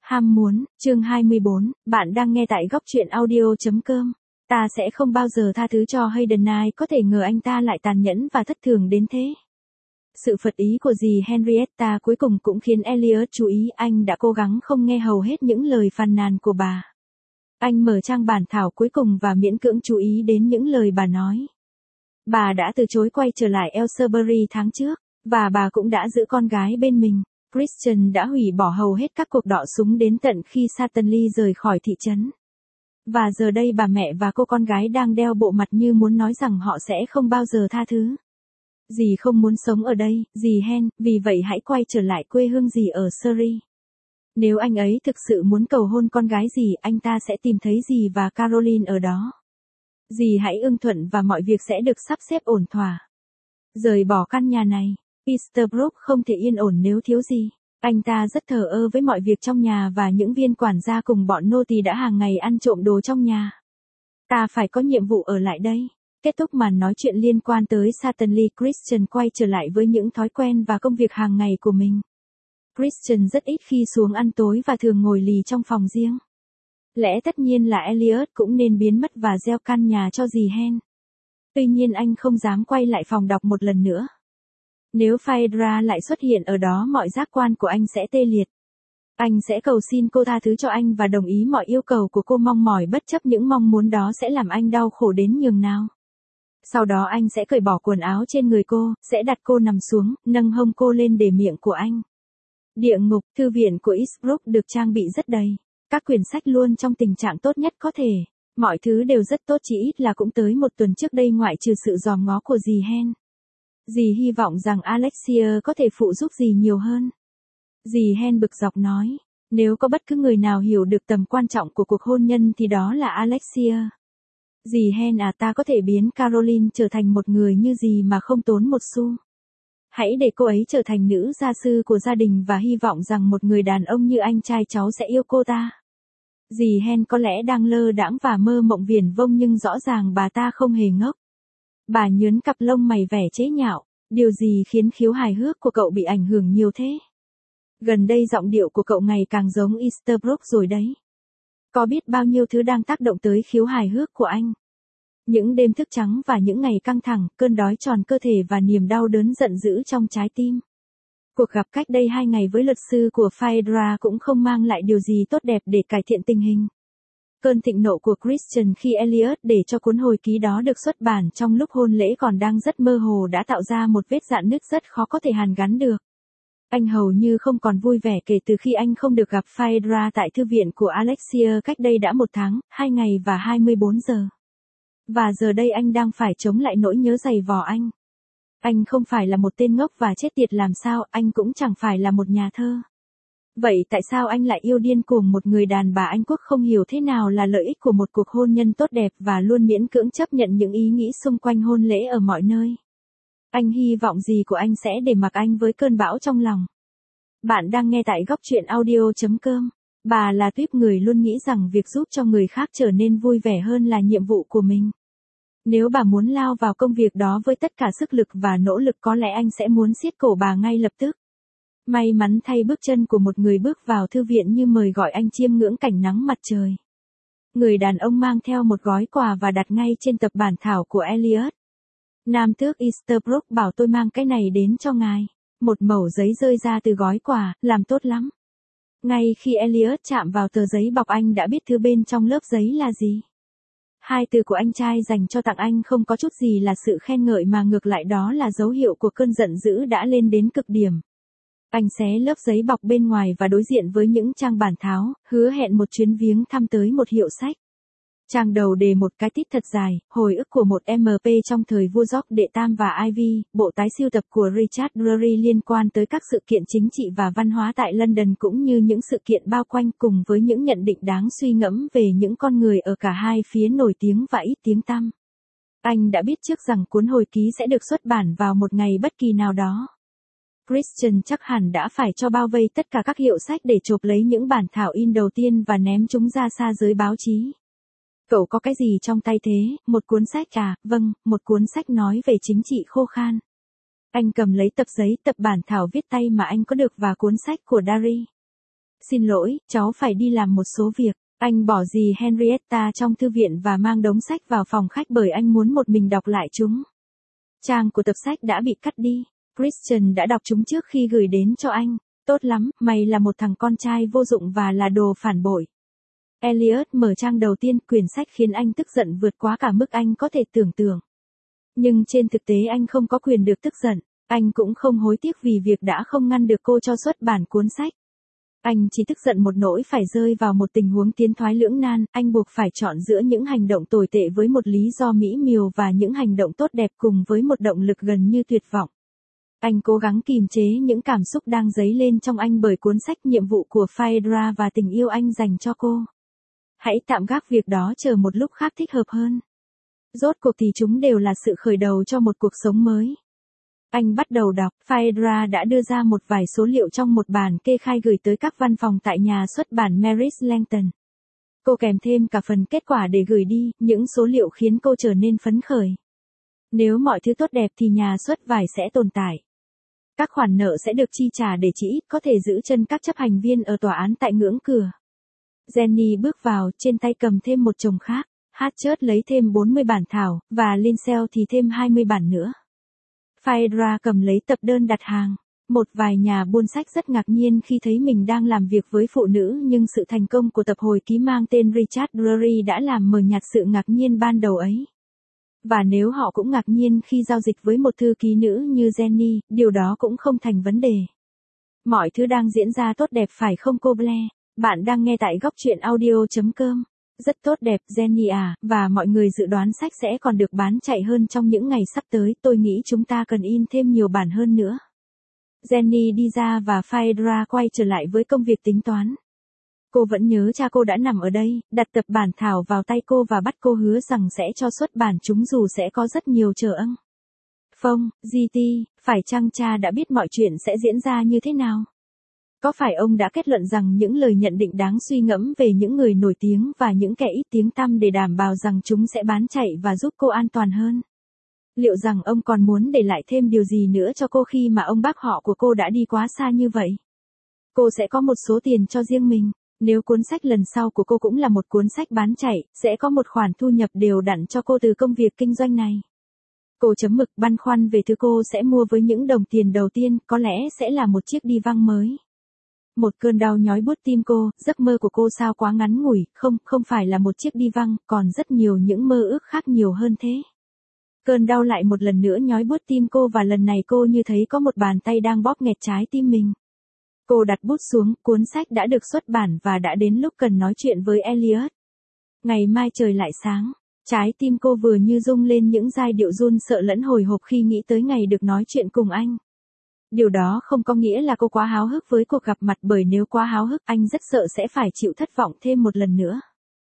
Ham muốn, chương 24, bạn đang nghe tại góc truyện audio.com. Ta sẽ không bao giờ tha thứ cho Hayden, ai có thể ngờ anh ta lại tàn nhẫn và thất thường đến thế. Sự phật ý của dì Henrietta cuối cùng cũng khiến Elliot chú ý, anh đã cố gắng không nghe hầu hết những lời phàn nàn của bà. Anh mở trang bản thảo cuối cùng và miễn cưỡng chú ý đến những lời bà nói. Bà đã từ chối quay trở lại Aylesbury tháng trước, và bà cũng đã giữ con gái bên mình. Christian đã hủy bỏ hầu hết các cuộc đọ súng đến tận khi Stanley rời khỏi thị trấn. Và giờ đây bà mẹ và cô con gái đang đeo bộ mặt như muốn nói rằng họ sẽ không bao giờ tha thứ. Dì không muốn sống ở đây, dì Hen, vì vậy hãy quay trở lại quê hương dì ở Surrey. Nếu anh ấy thực sự muốn cầu hôn con gái dì, anh ta sẽ tìm thấy dì và Caroline ở đó. Dì hãy ưng thuận và mọi việc sẽ được sắp xếp ổn thỏa. Rời bỏ căn nhà này. Easterbrook không thể yên ổn nếu thiếu gì. Anh ta rất thờ ơ với mọi việc trong nhà và những viên quản gia cùng bọn nô tỳ đã hàng ngày ăn trộm đồ trong nhà. Ta phải có nhiệm vụ ở lại đây. Kết thúc màn nói chuyện liên quan tới Stanley, Christian quay trở lại với những thói quen và công việc hàng ngày của mình. Christian rất ít khi xuống ăn tối và thường ngồi lì trong phòng riêng. Lẽ tất nhiên là Elliot cũng nên biến mất và gieo căn nhà cho dì Hen. Tuy nhiên anh không dám quay lại phòng đọc một lần nữa. Nếu Phaedra lại xuất hiện ở đó, mọi giác quan của anh sẽ tê liệt. Anh sẽ cầu xin cô tha thứ cho anh và đồng ý mọi yêu cầu của cô, mong mỏi bất chấp những mong muốn đó sẽ làm anh đau khổ đến nhường nào. Sau đó anh sẽ cởi bỏ quần áo trên người cô, sẽ đặt cô nằm xuống, nâng hông cô lên để miệng của anh. Địa ngục, thư viện của Eastbrook được trang bị rất đầy. Các quyển sách luôn trong tình trạng tốt nhất có thể. Mọi thứ đều rất tốt, chỉ ít là cũng tới một tuần trước đây, ngoại trừ sự dòm ngó của dì Hen. Dì hy vọng rằng Alexia có thể phụ giúp dì nhiều hơn. Dì Hen bực dọc nói, nếu có bất cứ người nào hiểu được tầm quan trọng của cuộc hôn nhân thì đó là Alexia. Dì Hen à, ta có thể biến Caroline trở thành một người như dì mà không tốn một xu. Hãy để cô ấy trở thành nữ gia sư của gia đình và hy vọng rằng một người đàn ông như anh trai cháu sẽ yêu cô ta. Dì Hen có lẽ đang lơ đãng và mơ mộng viển vông, nhưng rõ ràng bà ta không hề ngốc. Bà nhướn cặp lông mày vẻ chế nhạo, điều gì khiến khiếu hài hước của cậu bị ảnh hưởng nhiều thế? Gần đây giọng điệu của cậu ngày càng giống Easterbrook rồi đấy. Có biết bao nhiêu thứ đang tác động tới khiếu hài hước của anh? Những đêm thức trắng và những ngày căng thẳng, cơn đói tròn cơ thể và niềm đau đớn giận dữ trong trái tim. Cuộc gặp cách đây 2 ngày với luật sư của Phaedra cũng không mang lại điều gì tốt đẹp để cải thiện tình hình. Cơn thịnh nộ của Christian khi Elliot để cho cuốn hồi ký đó được xuất bản trong lúc hôn lễ còn đang rất mơ hồ đã tạo ra một vết rạn nứt rất khó có thể hàn gắn được. Anh hầu như không còn vui vẻ kể từ khi anh không được gặp Phaedra tại thư viện của Alexia cách đây đã 1 tháng, 2 ngày và 24 giờ. Và giờ đây anh đang phải chống lại nỗi nhớ dày vò anh. Anh không phải là một tên ngốc và chết tiệt làm sao, anh cũng chẳng phải là một nhà thơ. Vậy tại sao anh lại yêu điên cuồng một người đàn bà Anh Quốc, không hiểu thế nào là lợi ích của một cuộc hôn nhân tốt đẹp và luôn miễn cưỡng chấp nhận những ý nghĩ xung quanh hôn lễ ở mọi nơi? Anh hy vọng gì của anh sẽ để mặc anh với cơn bão trong lòng? Bạn đang nghe tại góc truyện audio.com. Bà là tuýp người luôn nghĩ rằng việc giúp cho người khác trở nên vui vẻ hơn là nhiệm vụ của mình. Nếu bà muốn lao vào công việc đó với tất cả sức lực và nỗ lực, có lẽ anh sẽ muốn siết cổ bà ngay lập tức. May mắn thay, bước chân của một người bước vào thư viện như mời gọi anh chiêm ngưỡng cảnh nắng mặt trời. Người đàn ông mang theo một gói quà và đặt ngay trên tập bản thảo của Elliot. Nam tước Easterbrook bảo tôi mang cái này đến cho ngài. Một mẩu giấy rơi ra từ gói quà, làm tốt lắm. Ngay khi Elliot chạm vào tờ giấy bọc, anh đã biết thứ bên trong lớp giấy là gì. 2 từ của anh trai dành cho tặng anh không có chút gì là sự khen ngợi mà ngược lại đó là dấu hiệu của cơn giận dữ đã lên đến cực điểm. Anh xé lớp giấy bọc bên ngoài và đối diện với những trang bản tháo, hứa hẹn một chuyến viếng thăm tới một hiệu sách. Trang đầu đề một cái tít thật dài, hồi ức của một MP trong thời vua George đệ Tam và Ivy, bộ tái sưu tập của Richard Drury liên quan tới các sự kiện chính trị và văn hóa tại London cũng như những sự kiện bao quanh, cùng với những nhận định đáng suy ngẫm về những con người ở cả hai phía nổi tiếng và ít tiếng tăm. Anh đã biết trước rằng cuốn hồi ký sẽ được xuất bản vào một ngày bất kỳ nào đó. Christian chắc hẳn đã phải cho bao vây tất cả các hiệu sách để chộp lấy những bản thảo in đầu tiên và ném chúng ra xa giới báo chí. Cậu có cái gì trong tay thế? Một cuốn sách à? Vâng, một cuốn sách nói về chính trị khô khan. Anh cầm lấy tập giấy, tập bản thảo viết tay mà anh có được và cuốn sách của Dari. Xin lỗi, cháu phải đi làm một số việc. Anh bỏ dì Henrietta trong thư viện và mang đống sách vào phòng khách bởi anh muốn một mình đọc lại chúng. Trang của tập sách đã bị cắt đi. Christian đã đọc chúng trước khi gửi đến cho anh. Tốt lắm, mày là một thằng con trai vô dụng và là đồ phản bội. Elliot mở trang đầu tiên, quyển sách khiến anh tức giận vượt quá cả mức anh có thể tưởng tượng. Nhưng trên thực tế anh không có quyền được tức giận. Anh cũng không hối tiếc vì việc đã không ngăn được cô cho xuất bản cuốn sách. Anh chỉ tức giận một nỗi phải rơi vào một tình huống tiến thoái lưỡng nan, anh buộc phải chọn giữa những hành động tồi tệ với một lý do mỹ miều và những hành động tốt đẹp cùng với một động lực gần như tuyệt vọng. Anh cố gắng kìm chế những cảm xúc đang dấy lên trong anh bởi cuốn sách Nhiệm vụ của Phaedra và tình yêu anh dành cho cô. Hãy tạm gác việc đó chờ một lúc khác thích hợp hơn. Rốt cuộc thì chúng đều là sự khởi đầu cho một cuộc sống mới. Anh bắt đầu đọc, Phaedra đã đưa ra một vài số liệu trong một bản kê khai gửi tới các văn phòng tại nhà xuất bản Maris Langton. Cô kèm thêm cả phần kết quả để gửi đi, những số liệu khiến cô trở nên phấn khởi. Nếu mọi thứ tốt đẹp thì nhà xuất vải sẽ tồn tại. Các khoản nợ sẽ được chi trả để chỉ ít có thể giữ chân các chấp hành viên ở tòa án tại ngưỡng cửa. Jenny bước vào, trên tay cầm thêm một chồng khác. Hatchett lấy thêm 40 bản thảo, và Linsell thì thêm 20 bản nữa. Phaedra cầm lấy tập đơn đặt hàng. Một vài nhà buôn sách rất ngạc nhiên khi thấy mình đang làm việc với phụ nữ, nhưng sự thành công của tập hồi ký mang tên Richard Drury đã làm mờ nhạt sự ngạc nhiên ban đầu ấy. Và nếu họ cũng ngạc nhiên khi giao dịch với một thư ký nữ như Jenny, điều đó cũng không thành vấn đề. Mọi thứ đang diễn ra tốt đẹp phải không cô Blair? Bạn đang nghe tại góc truyện audio.com. Rất tốt đẹp, Jenny à, và mọi người dự đoán sách sẽ còn được bán chạy hơn trong những ngày sắp tới, tôi nghĩ chúng ta cần in thêm nhiều bản hơn nữa. Jenny đi ra và Phaedra quay trở lại với công việc tính toán. Cô vẫn nhớ cha cô đã nằm ở đây, đặt tập bản thảo vào tay cô và bắt cô hứa rằng sẽ cho xuất bản chúng dù sẽ có rất nhiều trở âng. Phong, GT, phải chăng cha đã biết mọi chuyện sẽ diễn ra như thế nào? Có phải ông đã kết luận rằng những lời nhận định đáng suy ngẫm về những người nổi tiếng và những kẻ ít tiếng tăm để đảm bảo rằng chúng sẽ bán chạy và giúp cô an toàn hơn? Liệu rằng ông còn muốn để lại thêm điều gì nữa cho cô khi mà ông bác họ của cô đã đi quá xa như vậy? Cô sẽ có một số tiền cho riêng mình. Nếu cuốn sách lần sau của cô cũng là một cuốn sách bán chạy, sẽ có một khoản thu nhập đều đặn cho cô từ công việc kinh doanh này. Cô chấm mực băn khoăn về thứ cô sẽ mua với những đồng tiền đầu tiên, có lẽ sẽ là một chiếc đi văng mới. Một cơn đau nhói buốt tim cô, giấc mơ của cô sao quá ngắn ngủi, không phải là một chiếc đi văng, còn rất nhiều những mơ ước khác nhiều hơn thế. Cơn đau lại một lần nữa nhói buốt tim cô và lần này cô như thấy có một bàn tay đang bóp nghẹt trái tim mình. Cô đặt bút xuống, cuốn sách đã được xuất bản và đã đến lúc cần nói chuyện với Elliot. Ngày mai trời lại sáng, trái tim cô vừa như rung lên những giai điệu run sợ lẫn hồi hộp khi nghĩ tới ngày được nói chuyện cùng anh. Điều đó không có nghĩa là cô quá háo hức với cuộc gặp mặt bởi nếu quá háo hức anh rất sợ sẽ phải chịu thất vọng thêm một lần nữa.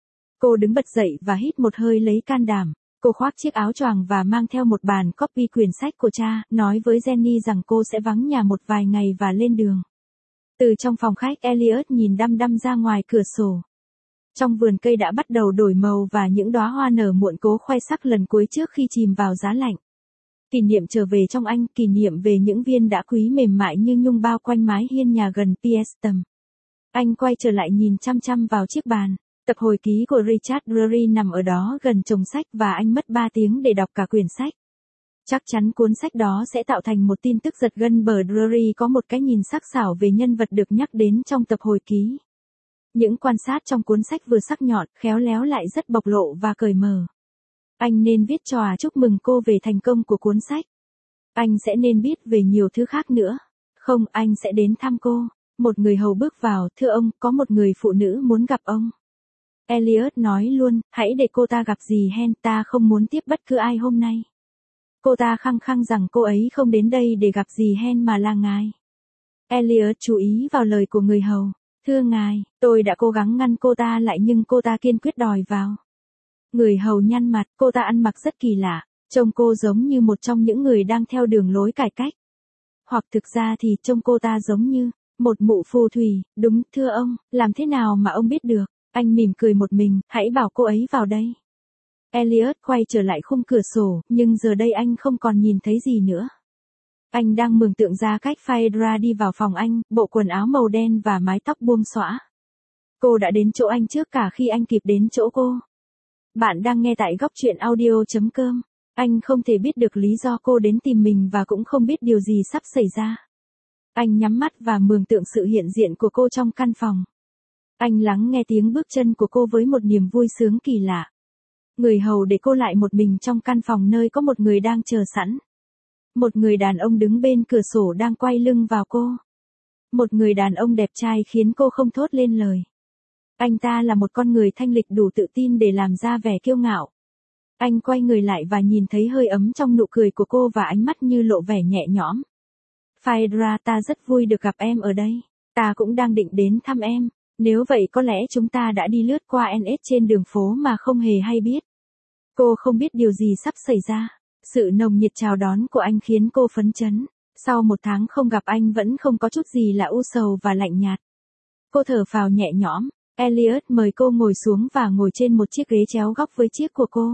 Cô đứng bật dậy và hít một hơi lấy can đảm. Cô khoác chiếc áo choàng và mang theo một bản copy quyển sách của cha, nói với Jenny rằng cô sẽ vắng nhà một vài ngày và lên đường. Từ trong phòng khách Elliot nhìn đăm đăm ra ngoài cửa sổ. Trong vườn cây đã bắt đầu đổi màu và những đóa hoa nở muộn cố khoe sắc lần cuối trước khi chìm vào giá lạnh. Kỷ niệm trở về trong anh, kỷ niệm về những viên đá quý mềm mại như nhung bao quanh mái hiên nhà gần Piestum. Anh quay trở lại nhìn chăm chăm vào chiếc bàn. Tập hồi ký của Richard Drury nằm ở đó gần chồng sách và anh mất 3 tiếng để đọc cả quyển sách. Chắc chắn cuốn sách đó sẽ tạo thành một tin tức giật gân bởi Drury có một cái nhìn sắc sảo về nhân vật được nhắc đến trong tập hồi ký. Những quan sát trong cuốn sách vừa sắc nhọn, khéo léo lại rất bộc lộ và cởi mở. Anh nên viết cho chúc mừng cô về thành công của cuốn sách. Anh sẽ nên biết về nhiều thứ khác nữa. Không, anh sẽ đến thăm cô. Một người hầu bước vào, thưa ông, có một người phụ nữ muốn gặp ông. Elliot nói luôn, hãy để cô ta gặp dì Hen, ta không muốn tiếp bất cứ ai hôm nay. Cô ta khăng khăng rằng cô ấy không đến đây để gặp dì Hen mà là ngài. Elliot chú ý vào lời của người hầu. Thưa ngài, tôi đã cố gắng ngăn cô ta lại nhưng cô ta kiên quyết đòi vào. Người hầu nhăn mặt, cô ta ăn mặc rất kỳ lạ, trông cô giống như một trong những người đang theo đường lối cải cách. Hoặc thực ra thì trông cô ta giống như một mụ phù thủy, đúng, thưa ông, làm thế nào mà ông biết được? Anh mỉm cười một mình, hãy bảo cô ấy vào đây. Elliot quay trở lại khung cửa sổ, nhưng giờ đây anh không còn nhìn thấy gì nữa. Anh đang mường tượng ra cách Phaedra đi vào phòng anh, bộ quần áo màu đen và mái tóc buông xõa. Cô đã đến chỗ anh trước cả khi anh kịp đến chỗ cô. Bạn đang nghe tại góc chuyện audio.com. Anh không thể biết được lý do cô đến tìm mình và cũng không biết điều gì sắp xảy ra. Anh nhắm mắt và mường tượng sự hiện diện của cô trong căn phòng. Anh lắng nghe tiếng bước chân của cô với một niềm vui sướng kỳ lạ. Người hầu để cô lại một mình trong căn phòng nơi có một người đang chờ sẵn. Một người đàn ông đứng bên cửa sổ đang quay lưng vào cô. Một người đàn ông đẹp trai khiến cô không thốt lên lời. Anh ta là một con người thanh lịch đủ tự tin để làm ra vẻ kiêu ngạo. Anh quay người lại và nhìn thấy hơi ấm trong nụ cười của cô và ánh mắt như lộ vẻ nhẹ nhõm. Phaedra, ta rất vui được gặp em ở đây. Ta cũng đang định đến thăm em. Nếu vậy có lẽ chúng ta đã đi lướt qua NS trên đường phố mà không hề hay biết. Cô không biết điều gì sắp xảy ra. Sự nồng nhiệt chào đón của anh khiến cô phấn chấn. Sau một tháng không gặp anh vẫn không có chút gì là u sầu và lạnh nhạt. Cô thở phào nhẹ nhõm. Elliot mời cô ngồi xuống và ngồi trên một chiếc ghế chéo góc với chiếc của cô.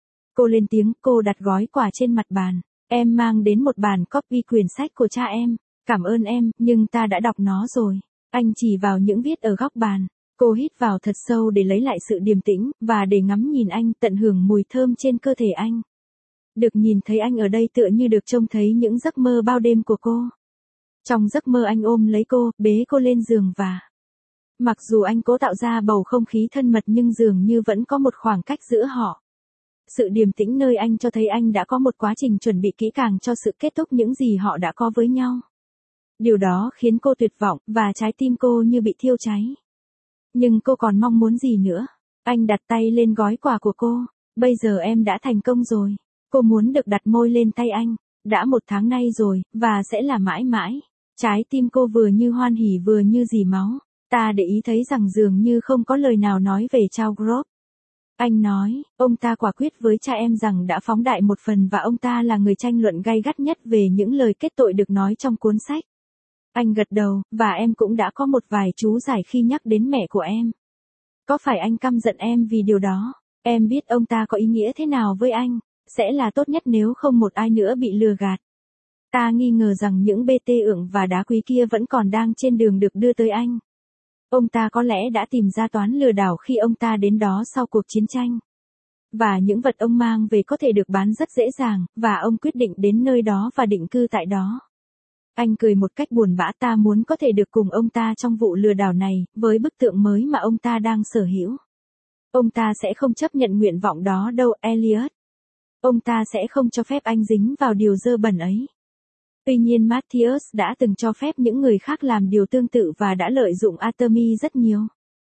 Cô lên tiếng, cô đặt gói quà trên mặt bàn. Em mang đến một bản copy quyển sách của cha em. Cảm ơn em, nhưng ta đã đọc nó rồi. Anh chỉ vào những viết ở góc bàn. Cô hít vào thật sâu để lấy lại sự điềm tĩnh, và để ngắm nhìn anh, tận hưởng mùi thơm trên cơ thể anh. Được nhìn thấy anh ở đây tựa như được trông thấy những giấc mơ bao đêm của cô. Trong giấc mơ anh ôm lấy cô, bế cô lên giường và... Mặc dù anh cố tạo ra bầu không khí thân mật nhưng dường như vẫn có một khoảng cách giữa họ. Sự điềm tĩnh nơi anh cho thấy anh đã có một quá trình chuẩn bị kỹ càng cho sự kết thúc những gì họ đã có với nhau. Điều đó khiến cô tuyệt vọng, và trái tim cô như bị thiêu cháy. Nhưng cô còn mong muốn gì nữa? Anh đặt tay lên gói quà của cô. Bây giờ em đã thành công rồi. Cô muốn được đặt môi lên tay anh. Đã 1 tháng nay rồi, và sẽ là mãi mãi. Trái tim cô vừa như hoan hỉ vừa như rỉ máu. Ta để ý thấy rằng dường như không có lời nào nói về Charles Grove. Anh nói, ông ta quả quyết với cha em rằng đã phóng đại một phần và ông ta là người tranh luận gay gắt nhất về những lời kết tội được nói trong cuốn sách. Anh gật đầu, và em cũng đã có một vài chú giải khi nhắc đến mẹ của em. Có phải anh căm giận em vì điều đó? Em biết ông ta có ý nghĩa thế nào với anh. Sẽ là tốt nhất nếu không một ai nữa bị lừa gạt. Ta nghi ngờ rằng những BT ửng và đá quý kia vẫn còn đang trên đường được đưa tới anh. Ông ta có lẽ đã tìm ra toán lừa đảo khi ông ta đến đó sau cuộc chiến tranh. Và những vật ông mang về có thể được bán rất dễ dàng, và ông quyết định đến nơi đó và định cư tại đó. Anh cười một cách buồn bã, ta muốn có thể được cùng ông ta trong vụ lừa đảo này, với bức tượng mới mà ông ta đang sở hữu. Ông ta sẽ không chấp nhận nguyện vọng đó đâu, Elliot. Ông ta sẽ không cho phép anh dính vào điều dơ bẩn ấy. Tuy nhiên Matthias đã từng cho phép những người khác làm điều tương tự và đã lợi dụng Artemis rất nhiều.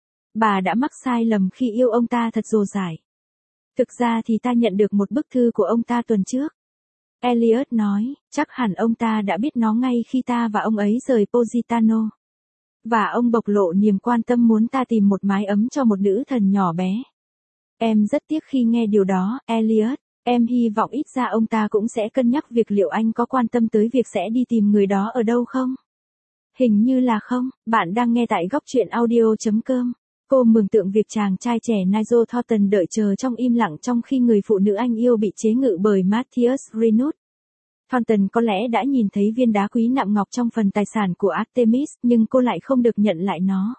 Bà đã mắc sai lầm khi yêu ông ta thật dồ dải. Thực ra thì ta nhận được một bức thư của ông ta tuần trước. Elliot nói, chắc hẳn ông ta đã biết nó ngay khi ta và ông ấy rời Positano. Và ông bộc lộ niềm quan tâm muốn ta tìm một mái ấm cho một nữ thần nhỏ bé. Em rất tiếc khi nghe điều đó, Elliot. Em hy vọng ít ra ông ta cũng sẽ cân nhắc việc liệu anh có quan tâm tới việc sẽ đi tìm người đó ở đâu không? Hình như là không. Bạn đang nghe tại góc chuyện audio.com. Cô mường tượng việc chàng trai trẻ Nigel Thornton đợi chờ trong im lặng trong khi người phụ nữ anh yêu bị chế ngự bởi Matthias Greenwood. Thornton có lẽ đã nhìn thấy viên đá quý nạm ngọc trong phần tài sản của Artemis, nhưng cô lại không được nhận lại nó.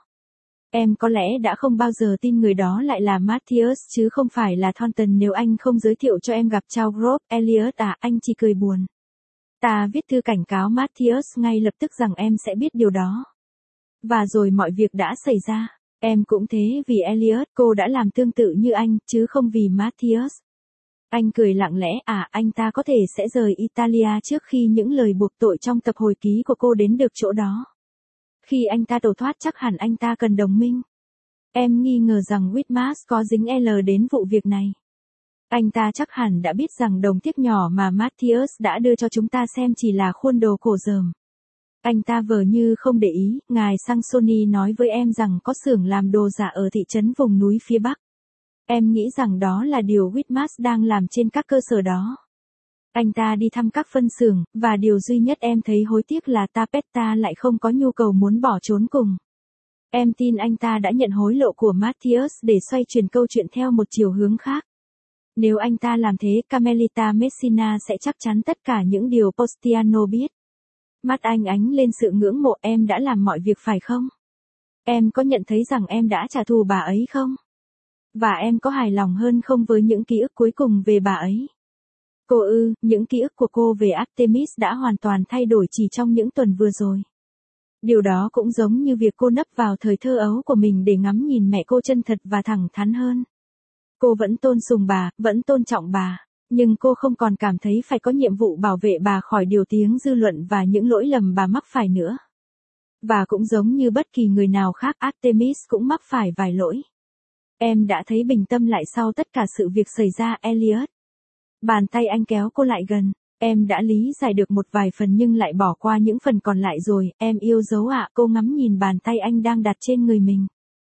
Em có lẽ đã không bao giờ tin người đó lại là Matthias chứ không phải là Thornton nếu anh không giới thiệu cho em gặp Charles Grove. Elliot à, anh chỉ cười buồn. Ta viết thư cảnh cáo Matthias ngay lập tức rằng em sẽ biết điều đó. Và rồi mọi việc đã xảy ra. Em cũng thế vì Elliot, cô đã làm tương tự như anh, chứ không vì Matthias. Anh cười lặng lẽ, anh ta có thể sẽ rời Italia trước khi những lời buộc tội trong tập hồi ký của cô đến được chỗ đó. Khi anh ta tẩu thoát chắc hẳn anh ta cần đồng minh. Em nghi ngờ rằng Whitmas có dính L đến vụ việc này. Anh ta chắc hẳn đã biết rằng đồng tiếc nhỏ mà Matthias đã đưa cho chúng ta xem chỉ là khuôn đồ cổ dởm. Anh ta vờ như không để ý, ngài Sansoni nói với em rằng có xưởng làm đồ giả ở thị trấn vùng núi phía Bắc. Em nghĩ rằng đó là điều Whitmas đang làm trên các cơ sở đó. Anh ta đi thăm các phân xưởng, và điều duy nhất em thấy hối tiếc là Tapetta lại không có nhu cầu muốn bỏ trốn cùng. Em tin anh ta đã nhận hối lộ của Matthias để xoay chuyển câu chuyện theo một chiều hướng khác. Nếu anh ta làm thế, Carmelita Messina sẽ chắc chắn tất cả những điều Postiano biết. Mắt anh ánh lên sự ngưỡng mộ. Em đã làm mọi việc phải không? Em có nhận thấy rằng em đã trả thù bà ấy không? Và em có hài lòng hơn không với những ký ức cuối cùng về bà ấy? Cô những ký ức của cô về Artemis đã hoàn toàn thay đổi chỉ trong những tuần vừa rồi. Điều đó cũng giống như việc cô nấp vào thời thơ ấu của mình để ngắm nhìn mẹ cô chân thật và thẳng thắn hơn. Cô vẫn tôn sùng bà, vẫn tôn trọng bà, nhưng cô không còn cảm thấy phải có nhiệm vụ bảo vệ bà khỏi điều tiếng dư luận và những lỗi lầm bà mắc phải nữa. Và cũng giống như bất kỳ người nào khác, Artemis cũng mắc phải vài lỗi. Em đã thấy bình tâm lại sau tất cả sự việc xảy ra, Elliot. Bàn tay anh kéo cô lại gần. Em đã lý giải được một vài phần nhưng lại bỏ qua những phần còn lại rồi. Em yêu dấu ạ. Cô ngắm nhìn bàn tay anh đang đặt trên người mình.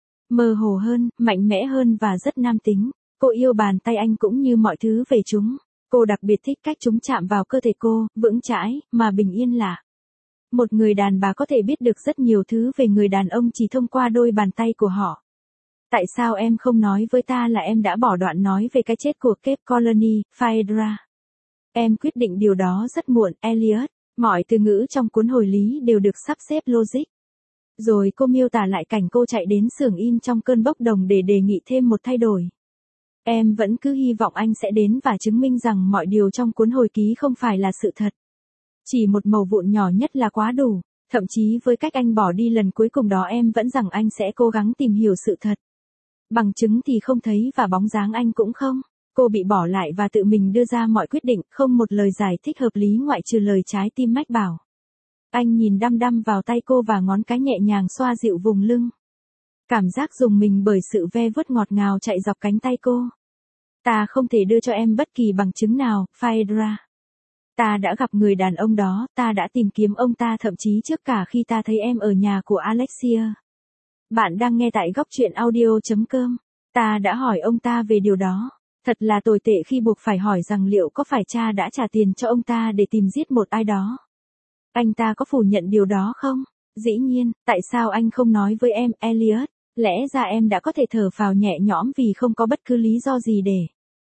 Mơ hồ hơn, mạnh mẽ hơn và rất nam tính. Cô yêu bàn tay anh cũng như mọi thứ về chúng. Cô đặc biệt thích cách chúng chạm vào cơ thể cô, vững chãi, mà bình yên lạ. Một người đàn bà có thể biết được rất nhiều thứ về người đàn ông chỉ thông qua đôi bàn tay của họ. Tại sao em không nói với ta là em đã bỏ đoạn nói về cái chết của Cape Colony, Phaedra? Em quyết định điều đó rất muộn, Elliot. Mọi từ ngữ trong cuốn hồi lý đều được sắp xếp logic. Rồi cô miêu tả lại cảnh cô chạy đến xưởng in trong cơn bốc đồng để đề nghị thêm một thay đổi. Em vẫn cứ hy vọng anh sẽ đến và chứng minh rằng mọi điều trong cuốn hồi ký không phải là sự thật. Chỉ một mẩu vụn nhỏ nhất là quá đủ. Thậm chí với cách anh bỏ đi lần cuối cùng đó em vẫn rằng anh sẽ cố gắng tìm hiểu sự thật. Bằng chứng thì không thấy và bóng dáng anh cũng không. Cô bị bỏ lại và tự mình đưa ra mọi quyết định, không một lời giải thích hợp lý ngoại trừ lời trái tim mách bảo. Anh nhìn đăm đăm vào tay cô và ngón cái nhẹ nhàng xoa dịu vùng lưng. Cảm giác rùng mình bởi sự ve vuốt ngọt ngào chạy dọc cánh tay cô. Ta không thể đưa cho em bất kỳ bằng chứng nào, Phaedra. Ta đã gặp người đàn ông đó, ta đã tìm kiếm ông ta thậm chí trước cả khi ta thấy em ở nhà của Alexia. Bạn đang nghe tại góc truyện audio.com. Ta đã hỏi ông ta về điều đó. Thật là tồi tệ khi buộc phải hỏi rằng liệu có phải cha đã trả tiền cho ông ta để tìm giết một ai đó. Anh ta có phủ nhận điều đó không? Dĩ nhiên, tại sao anh không nói với em, Elliot? Lẽ ra em đã có thể thở phào nhẹ nhõm vì không có bất cứ lý do gì để.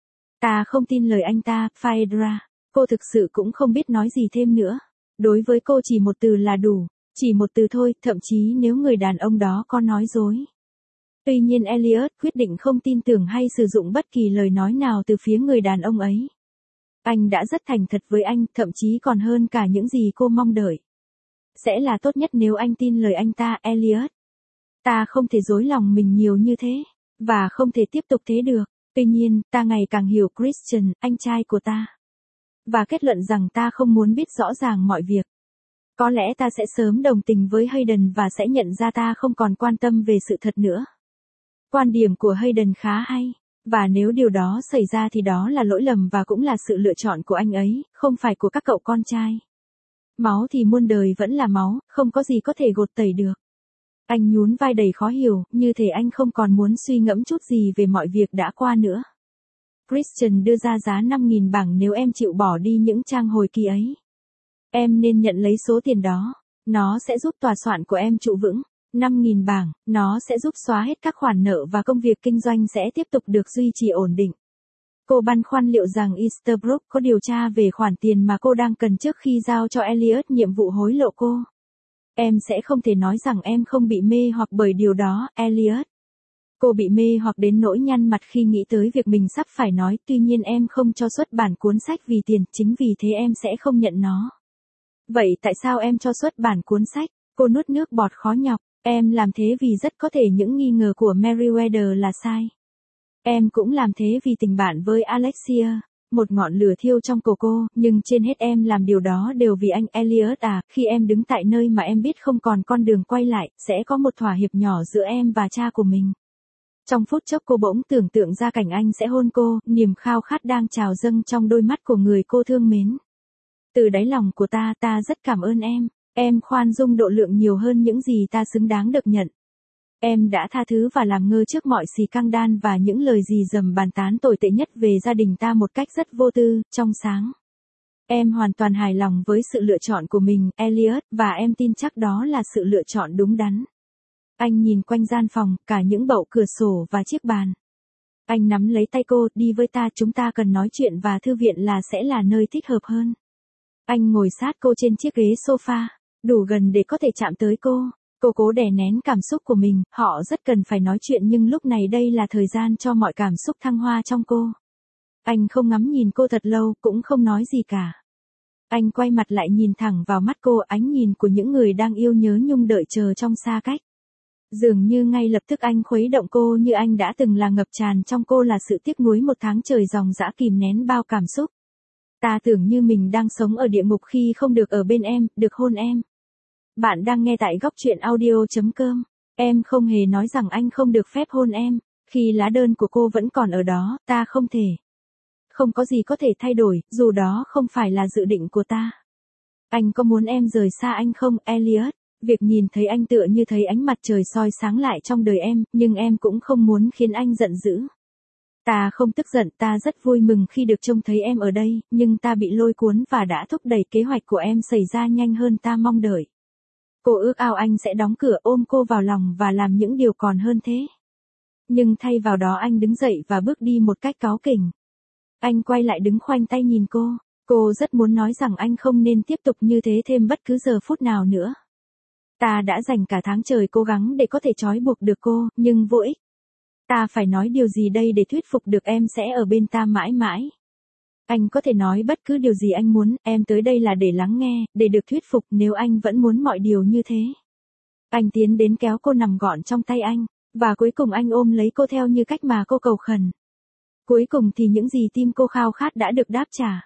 Ta không tin lời anh ta, Phaedra. Cô thực sự cũng không biết nói gì thêm nữa. Đối với cô chỉ một từ là đủ. Chỉ một từ thôi, thậm chí nếu người đàn ông đó có nói dối. Tuy nhiên Elliot quyết định không tin tưởng hay sử dụng bất kỳ lời nói nào từ phía người đàn ông ấy. Anh đã rất thành thật với anh, thậm chí còn hơn cả những gì cô mong đợi. Sẽ là tốt nhất nếu anh tin lời anh ta, Elliot. Ta không thể dối lòng mình nhiều như thế, và không thể tiếp tục thế được. Tuy nhiên, ta ngày càng hiểu Christian, anh trai của ta. Và kết luận rằng ta không muốn biết rõ ràng mọi việc. Có lẽ ta sẽ sớm đồng tình với Hayden và sẽ nhận ra ta không còn quan tâm về sự thật nữa. Quan điểm của Hayden khá hay, và nếu điều đó xảy ra thì đó là lỗi lầm và cũng là sự lựa chọn của anh ấy, không phải của các cậu con trai. Máu thì muôn đời vẫn là máu, không có gì có thể gột tẩy được. Anh nhún vai đầy khó hiểu, như thể anh không còn muốn suy ngẫm chút gì về mọi việc đã qua nữa. Christian đưa ra giá 5.000 bảng nếu em chịu bỏ đi những trang hồi ký ấy. Em nên nhận lấy số tiền đó. Nó sẽ giúp tòa soạn của em trụ vững. 5.000 bảng, nó sẽ giúp xóa hết các khoản nợ và công việc kinh doanh sẽ tiếp tục được duy trì ổn định. Cô băn khoăn liệu rằng Easterbrook có điều tra về khoản tiền mà cô đang cần trước khi giao cho Elliot nhiệm vụ hối lộ cô. Em sẽ không thể nói rằng em không bị mê hoặc bởi điều đó, Elliot. Cô bị mê hoặc đến nỗi nhăn mặt khi nghĩ tới việc mình sắp phải nói, tuy nhiên em không cho xuất bản cuốn sách vì tiền, chính vì thế em sẽ không nhận nó. Vậy tại sao em cho xuất bản cuốn sách? Cô nuốt nước bọt khó nhọc. Em làm thế vì rất có thể những nghi ngờ của Meriwether là sai. Em cũng làm thế vì tình bạn với Alexia. Một ngọn lửa thiêu trong cổ cô, nhưng trên hết em làm điều đó đều vì anh Elliot à, khi em đứng tại nơi mà em biết không còn con đường quay lại, sẽ có một thỏa hiệp nhỏ giữa em và cha của mình. Trong phút chốc cô bỗng tưởng tượng ra cảnh anh sẽ hôn cô, niềm khao khát đang trào dâng trong đôi mắt của người cô thương mến. Từ đáy lòng của ta rất cảm ơn em. Em khoan dung độ lượng nhiều hơn những gì ta xứng đáng được nhận. Em đã tha thứ và làm ngơ trước mọi xì căng đan và những lời dì dầm bàn tán tồi tệ nhất về gia đình ta một cách rất vô tư, trong sáng. Em hoàn toàn hài lòng với sự lựa chọn của mình, Elliot, và em tin chắc đó là sự lựa chọn đúng đắn. Anh nhìn quanh gian phòng, cả những bậu cửa sổ và chiếc bàn. Anh nắm lấy tay cô, đi với ta, chúng ta cần nói chuyện và thư viện sẽ là nơi thích hợp hơn. Anh ngồi sát cô trên chiếc ghế sofa, đủ gần để có thể chạm tới cô. Cô cố đè nén cảm xúc của mình, họ rất cần phải nói chuyện nhưng lúc này đây là thời gian cho mọi cảm xúc thăng hoa trong cô. Anh không ngắm nhìn cô thật lâu, cũng không nói gì cả. Anh quay mặt lại nhìn thẳng vào mắt cô, ánh nhìn của những người đang yêu nhớ nhung đợi chờ trong xa cách. Dường như ngay lập tức anh khuấy động cô như anh đã từng là, ngập tràn trong cô là sự tiếc nuối một tháng trời dòng dã kìm nén bao cảm xúc. Ta tưởng như mình đang sống ở địa ngục khi không được ở bên em, được hôn em. Bạn đang nghe tại góc truyện audio.com. Em không hề nói rằng anh không được phép hôn em, khi lá đơn của cô vẫn còn ở đó, ta không thể. Không có gì có thể thay đổi, dù đó không phải là dự định của ta. Anh có muốn em rời xa anh không, Elliot? Việc nhìn thấy anh tựa như thấy ánh mặt trời soi sáng lại trong đời em, nhưng em cũng không muốn khiến anh giận dữ. Ta không tức giận, ta rất vui mừng khi được trông thấy em ở đây, nhưng ta bị lôi cuốn và đã thúc đẩy kế hoạch của em xảy ra nhanh hơn ta mong đợi. Cô ước ao anh sẽ đóng cửa ôm cô vào lòng và làm những điều còn hơn thế. Nhưng thay vào đó anh đứng dậy và bước đi một cách cáu kỉnh. Anh quay lại đứng khoanh tay nhìn cô. Cô rất muốn nói rằng anh không nên tiếp tục như thế thêm bất cứ giờ phút nào nữa. Ta đã dành cả tháng trời cố gắng để có thể trói buộc được cô, nhưng vô ích. Ta phải nói điều gì đây để thuyết phục được em sẽ ở bên ta mãi mãi? Anh có thể nói bất cứ điều gì anh muốn, em tới đây là để lắng nghe, để được thuyết phục nếu anh vẫn muốn mọi điều như thế. Anh tiến đến kéo cô nằm gọn trong tay anh, và cuối cùng anh ôm lấy cô theo như cách mà cô cầu khẩn. Cuối cùng thì những gì tim cô khao khát đã được đáp trả.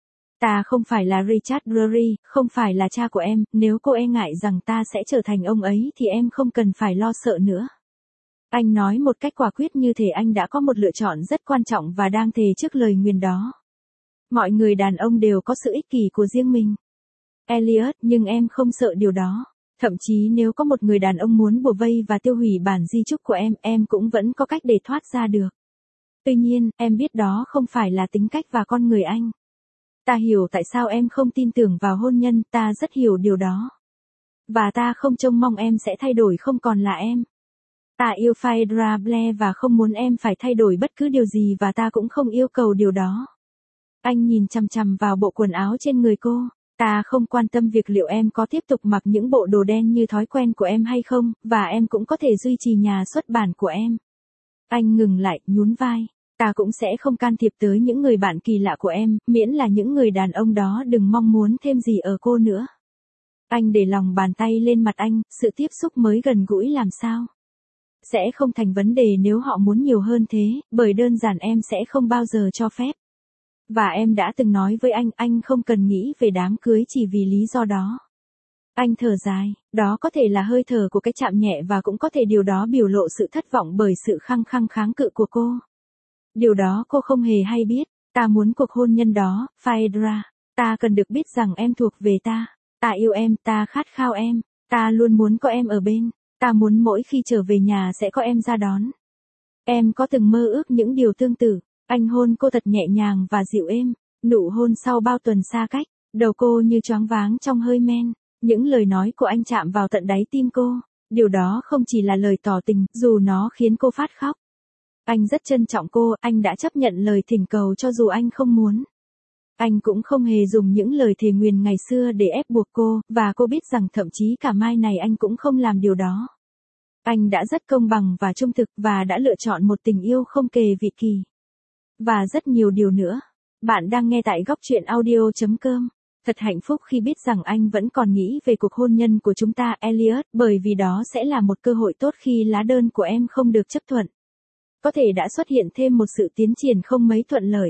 Ta không phải là Richard Drury, không phải là cha của em, nếu cô e ngại rằng ta sẽ trở thành ông ấy thì em không cần phải lo sợ nữa. Anh nói một cách quả quyết như thể anh đã có một lựa chọn rất quan trọng và đang thề trước lời nguyền đó. Mọi người đàn ông đều có sự ích kỷ của riêng mình. Elliot, nhưng em không sợ điều đó. Thậm chí nếu có một người đàn ông muốn bủa vây và tiêu hủy bản di chúc của em cũng vẫn có cách để thoát ra được. Tuy nhiên, em biết đó không phải là tính cách và con người anh. Ta hiểu tại sao em không tin tưởng vào hôn nhân, ta rất hiểu điều đó. Và ta không trông mong em sẽ thay đổi không còn là em. Ta yêu Phaedra Blair và không muốn em phải thay đổi bất cứ điều gì và ta cũng không yêu cầu điều đó. Anh nhìn chằm chằm vào bộ quần áo trên người cô. Ta không quan tâm việc liệu em có tiếp tục mặc những bộ đồ đen như thói quen của em hay không, và em cũng có thể duy trì nhà xuất bản của em. Anh ngừng lại, nhún vai. Ta cũng sẽ không can thiệp tới những người bạn kỳ lạ của em, miễn là những người đàn ông đó đừng mong muốn thêm gì ở cô nữa. Anh để lòng bàn tay lên mặt anh, sự tiếp xúc mới gần gũi làm sao? Sẽ không thành vấn đề nếu họ muốn nhiều hơn thế, bởi đơn giản em sẽ không bao giờ cho phép. Và em đã từng nói với anh không cần nghĩ về đám cưới chỉ vì lý do đó. Anh thở dài, đó có thể là hơi thở của cái chạm nhẹ và cũng có thể điều đó biểu lộ sự thất vọng bởi sự khăng kháng cự của cô. Điều đó cô không hề hay biết, ta muốn cuộc hôn nhân đó, Phaedra. Ta cần được biết rằng em thuộc về ta. Ta yêu em, ta khát khao em. Ta luôn muốn có em ở bên. Ta muốn mỗi khi trở về nhà sẽ có em ra đón. Em có từng mơ ước những điều tương tự. Anh hôn cô thật nhẹ nhàng và dịu êm. Nụ hôn sau bao tuần xa cách. Đầu cô như choáng váng trong hơi men. Những lời nói của anh chạm vào tận đáy tim cô. Điều đó không chỉ là lời tỏ tình, dù nó khiến cô phát khóc. Anh rất trân trọng cô, anh đã chấp nhận lời thỉnh cầu cho dù anh không muốn. Anh cũng không hề dùng những lời thề nguyền ngày xưa để ép buộc cô, và cô biết rằng thậm chí cả mai này anh cũng không làm điều đó. Anh đã rất công bằng và trung thực và đã lựa chọn một tình yêu không kề vị kỳ. Và rất nhiều điều nữa. Bạn đang nghe tại góc truyện audio.com. Thật hạnh phúc khi biết rằng anh vẫn còn nghĩ về cuộc hôn nhân của chúng ta, Elliot, bởi vì đó sẽ là một cơ hội tốt khi lá đơn của em không được chấp thuận. Có thể đã xuất hiện thêm một sự tiến triển không mấy thuận lợi.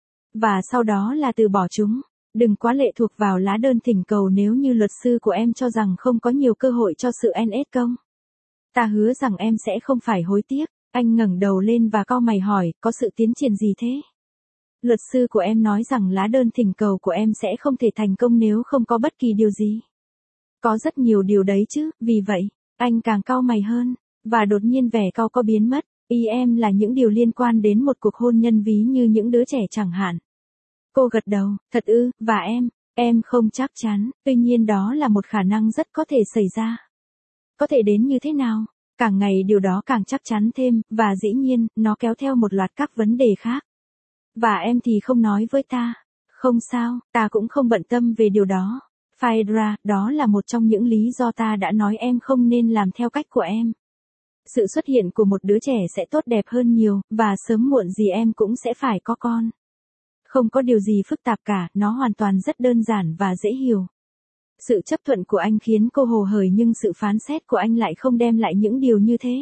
Và sau đó là từ bỏ chúng. Đừng quá lệ thuộc vào lá đơn thỉnh cầu nếu như luật sư của em cho rằng không có nhiều cơ hội cho sự NS công. Ta hứa rằng em sẽ không phải hối tiếc. Anh ngẩng đầu lên và cau mày hỏi, có sự tiến triển gì thế? Luật sư của em nói rằng lá đơn thỉnh cầu của em sẽ không thể thành công nếu không có bất kỳ điều gì. Có rất nhiều điều đấy chứ, vì vậy, anh càng cau mày hơn, và đột nhiên vẻ cau có biến mất. Ý em là những điều liên quan đến một cuộc hôn nhân ví như những đứa trẻ chẳng hạn. Cô gật đầu, thật ư, và em không chắc chắn, tuy nhiên đó là một khả năng rất có thể xảy ra. Có thể đến như thế nào? Càng ngày điều đó càng chắc chắn thêm, và dĩ nhiên, nó kéo theo một loạt các vấn đề khác. Và em thì không nói với ta. Không sao, ta cũng không bận tâm về điều đó. Phaedra, đó là một trong những lý do ta đã nói em không nên làm theo cách của em. Sự xuất hiện của một đứa trẻ sẽ tốt đẹp hơn nhiều, và sớm muộn gì em cũng sẽ phải có con. Không có điều gì phức tạp cả, nó hoàn toàn rất đơn giản và dễ hiểu. Sự chấp thuận của anh khiến cô hồ hởi nhưng sự phán xét của anh lại không đem lại những điều như thế.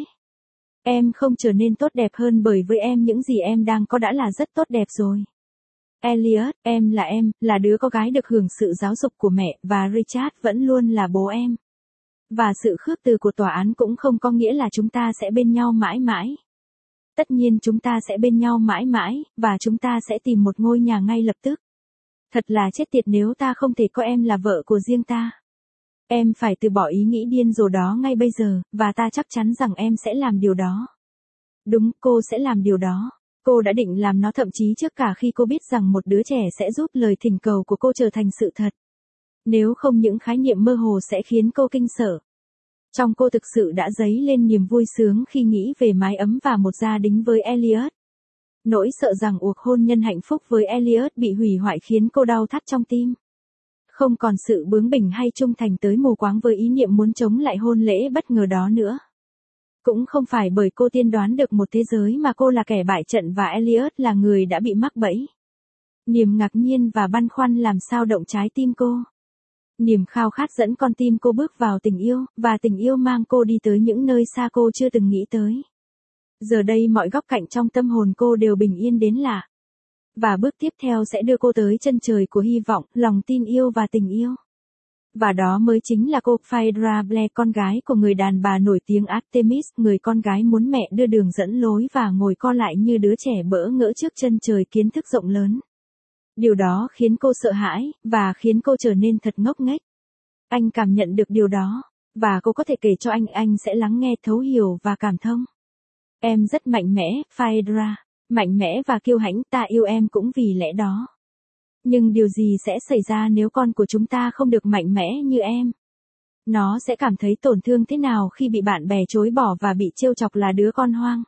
Em không trở nên tốt đẹp hơn bởi với em những gì em đang có đã là rất tốt đẹp rồi. Elliot, em, là đứa con gái được hưởng sự giáo dục của mẹ, và Richard vẫn luôn là bố em. Và sự khước từ của tòa án cũng không có nghĩa là chúng ta sẽ bên nhau mãi mãi. Tất nhiên chúng ta sẽ bên nhau mãi mãi, và chúng ta sẽ tìm một ngôi nhà ngay lập tức. Thật là chết tiệt nếu ta không thể có em là vợ của riêng ta. Em phải từ bỏ ý nghĩ điên rồ đó ngay bây giờ, và ta chắc chắn rằng em sẽ làm điều đó. Đúng, cô sẽ làm điều đó. Cô đã định làm nó thậm chí trước cả khi cô biết rằng một đứa trẻ sẽ giúp lời thỉnh cầu của cô trở thành sự thật. Nếu không những khái niệm mơ hồ sẽ khiến cô kinh sợ. Trong cô thực sự đã dấy lên niềm vui sướng khi nghĩ về mái ấm và một gia đình với Elliot. Nỗi sợ rằng cuộc hôn nhân hạnh phúc với Elliot bị hủy hoại khiến cô đau thắt trong tim. Không còn sự bướng bỉnh hay trung thành tới mù quáng với ý niệm muốn chống lại hôn lễ bất ngờ đó nữa. Cũng không phải bởi cô tiên đoán được một thế giới mà cô là kẻ bại trận và Elliot là người đã bị mắc bẫy. Niềm ngạc nhiên và băn khoăn làm sao động trái tim cô. Niềm khao khát dẫn con tim cô bước vào tình yêu, và tình yêu mang cô đi tới những nơi xa cô chưa từng nghĩ tới. Giờ đây mọi góc cạnh trong tâm hồn cô đều bình yên đến lạ. Và bước tiếp theo sẽ đưa cô tới chân trời của hy vọng, lòng tin yêu và tình yêu. Và đó mới chính là cô Phaedra Blair, con gái của người đàn bà nổi tiếng Artemis, người con gái muốn mẹ đưa đường dẫn lối và ngồi co lại như đứa trẻ bỡ ngỡ trước chân trời kiến thức rộng lớn. Điều đó khiến cô sợ hãi, và khiến cô trở nên thật ngốc nghếch. Anh cảm nhận được điều đó, và cô có thể kể cho anh sẽ lắng nghe thấu hiểu và cảm thông. Em rất mạnh mẽ, Phaedra, mạnh mẽ và kiêu hãnh, ta yêu em cũng vì lẽ đó. Nhưng điều gì sẽ xảy ra nếu con của chúng ta không được mạnh mẽ như em? Nó sẽ cảm thấy tổn thương thế nào khi bị bạn bè chối bỏ và bị trêu chọc là đứa con hoang?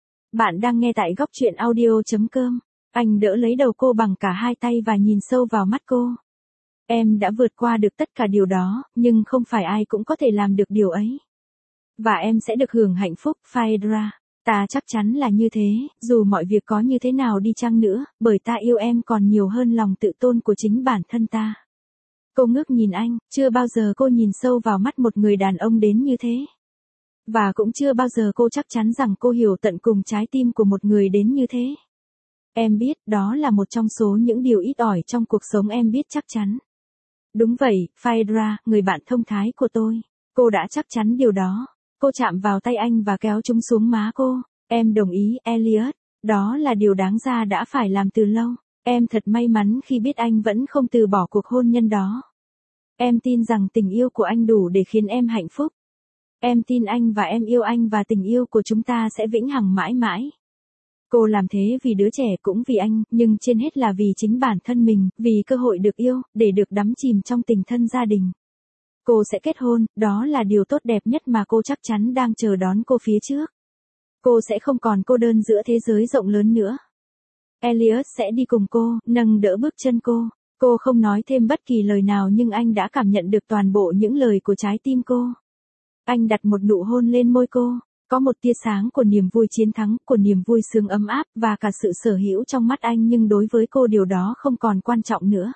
Bạn đang nghe tại góc truyện audio.com. Anh đỡ lấy đầu cô bằng cả hai tay và nhìn sâu vào mắt cô. Em đã vượt qua được tất cả điều đó, nhưng không phải ai cũng có thể làm được điều ấy. Và em sẽ được hưởng hạnh phúc, Phaedra. Ta chắc chắn là như thế, dù mọi việc có như thế nào đi chăng nữa, bởi ta yêu em còn nhiều hơn lòng tự tôn của chính bản thân ta. Cô ngước nhìn anh, chưa bao giờ cô nhìn sâu vào mắt một người đàn ông đến như thế. Và cũng chưa bao giờ cô chắc chắn rằng cô hiểu tận cùng trái tim của một người đến như thế. Em biết, đó là một trong số những điều ít ỏi trong cuộc sống em biết chắc chắn. Đúng vậy, Phaedra, người bạn thông thái của tôi. Cô đã chắc chắn điều đó. Cô chạm vào tay anh và kéo chúng xuống má cô. Em đồng ý, Elliot. Đó là điều đáng ra đã phải làm từ lâu. Em thật may mắn khi biết anh vẫn không từ bỏ cuộc hôn nhân đó. Em tin rằng tình yêu của anh đủ để khiến em hạnh phúc. Em tin anh và em yêu anh và tình yêu của chúng ta sẽ vĩnh hằng mãi mãi. Cô làm thế vì đứa trẻ cũng vì anh, nhưng trên hết là vì chính bản thân mình, vì cơ hội được yêu, để được đắm chìm trong tình thân gia đình. Cô sẽ kết hôn, đó là điều tốt đẹp nhất mà cô chắc chắn đang chờ đón cô phía trước. Cô sẽ không còn cô đơn giữa thế giới rộng lớn nữa. Elliot sẽ đi cùng cô, nâng đỡ bước chân cô. Cô không nói thêm bất kỳ lời nào nhưng anh đã cảm nhận được toàn bộ những lời của trái tim cô. Anh đặt một nụ hôn lên môi cô. Có một tia sáng của niềm vui chiến thắng, của niềm vui sướng ấm áp, và cả sự sở hữu trong mắt anh, nhưng đối với cô điều đó không còn quan trọng nữa.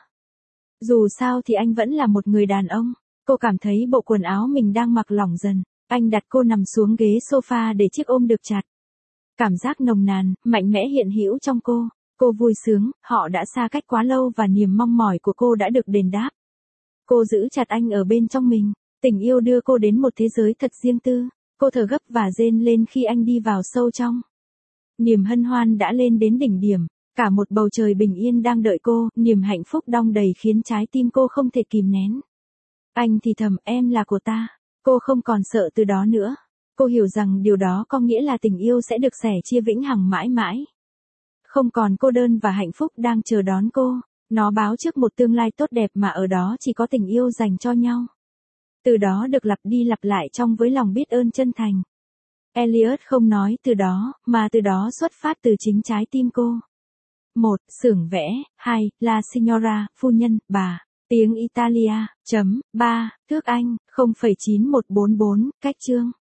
Dù sao thì anh vẫn là một người đàn ông. Cô cảm thấy bộ quần áo mình đang mặc lỏng dần. Anh đặt cô nằm xuống ghế sofa để chiếc ôm được chặt. Cảm giác nồng nàn, mạnh mẽ hiện hữu trong cô. Cô vui sướng, họ đã xa cách quá lâu và niềm mong mỏi của cô đã được đền đáp. Cô giữ chặt anh ở bên trong mình. Tình yêu đưa cô đến một thế giới thật riêng tư. Cô thở gấp và rên lên khi anh đi vào sâu trong. Niềm hân hoan đã lên đến đỉnh điểm. Cả một bầu trời bình yên đang đợi cô, niềm hạnh phúc đong đầy khiến trái tim cô không thể kìm nén. Anh thì thầm, em là của ta. Cô không còn sợ từ đó nữa. Cô hiểu rằng điều đó có nghĩa là tình yêu sẽ được sẻ chia vĩnh hằng mãi mãi. Không còn cô đơn và hạnh phúc đang chờ đón cô. Nó báo trước một tương lai tốt đẹp mà ở đó chỉ có tình yêu dành cho nhau. Từ đó được lặp đi lặp lại trong với lòng biết ơn chân thành. Elliot không nói từ đó, mà từ đó xuất phát từ chính trái tim cô. 1. Xưởng vẽ. 2. La Signora, phu nhân, bà. Tiếng Italia. 3. Thước Anh. 0,9144, cách chương.